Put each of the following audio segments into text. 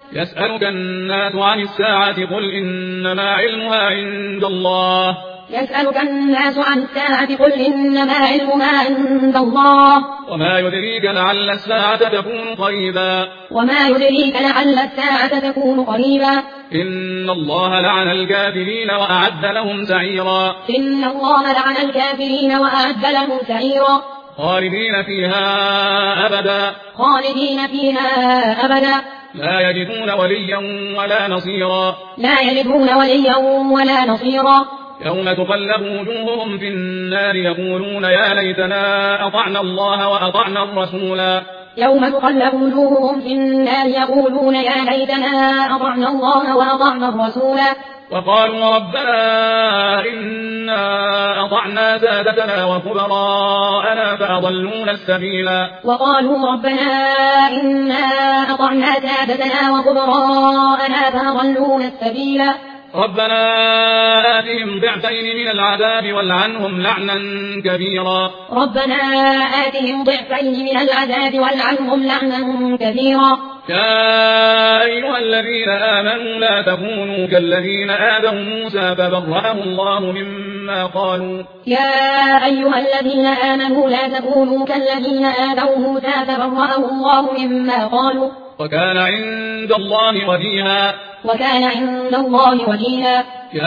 يسألك الناس عن الساعة قل إنما علمها عند الله. يسألك الناس عن الساعة قل إنما علمها عند الله. وما يدريك لعل الساعة تكون قريبا. وما يدريك لعل الساعة تكون قريبا. إن الله لعن الكافرين وأعد لهم سعيرا. إن الله لعن الكافرين وأعد لهم سعيرا. خالدين فيها أبدا. خالدين فيها أبدا. لا يجدون وليا ولا نصيرا. لا يجدون وليا ولا نصيرا. يوم تقلب وجوههم في النار يقولون يا ليتنا أطعنا الله وأطعنا الرسولا. يوم تقلب وجوههم في النار يقولون يا ليتنا أطعنا الله وأطعنا الرسولا. وقالوا ربنا إنا أطعنا سادتنا وكبراءنا فأضلونا السبيلا. وقالوا ربنا إنا أطعنا سادتنا وكبراءنا فأضلونا السبيلا. ربنا آتهم ضعفين من العذاب والعنهم لعنا كبيرا. ربنا آتهم ضعفين من العذاب والعنهم لعنا كبيرا. يا أيها الذين آمنوا لا تكونوا كالذين آذوا موسى فبرأه الله مما قالوا. يا أيها الذين آمنوا لا تكونوا كالذين آذوا موسى فبرأه الله مما قالوا. وكان عند الله وجيها. وكان عند الله وجيها.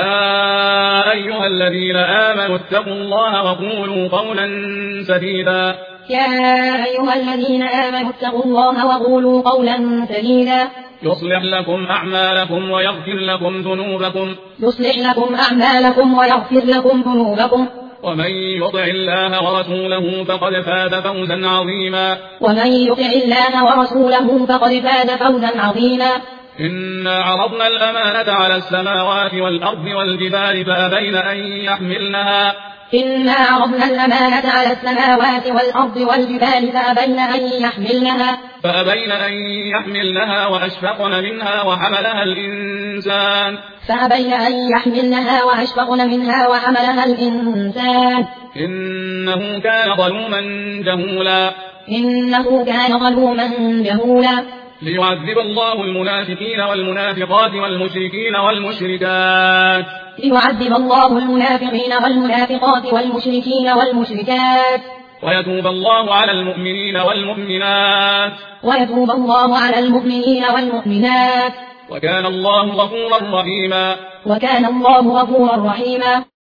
يا أيها الذين آمنوا اتقوا الله وقولوا قولا سديدا. يا أيها الذين آمنوا اتقوا الله وقولوا قولا سديدا. يصلح لكم أعمالكم ويغفر لكم ذنوبكم. يصلح لكم أعمالكم ويغفر لكم ذنوبكم. ومن يطع الله ورسوله فقد فاز فوزا عظيما. ومن يطع الله ورسوله فقد فاز فوزا عظيما. إنا عرضنا الأمانة على السماوات والأرض والجبال فأبين أن يحملنها. إنا عرضنا الأمانة على السماوات والأرض والجبال فأبين أن يحملنها وأشفقن منها وحملها الإنسان. إنه كان ظلوما جهولا. ليعذب الله المنافقين والمنافقات والمشركين والمشركات. ويتوب الله على المؤمنين والمؤمنات. وكان الله غفورا رحيما.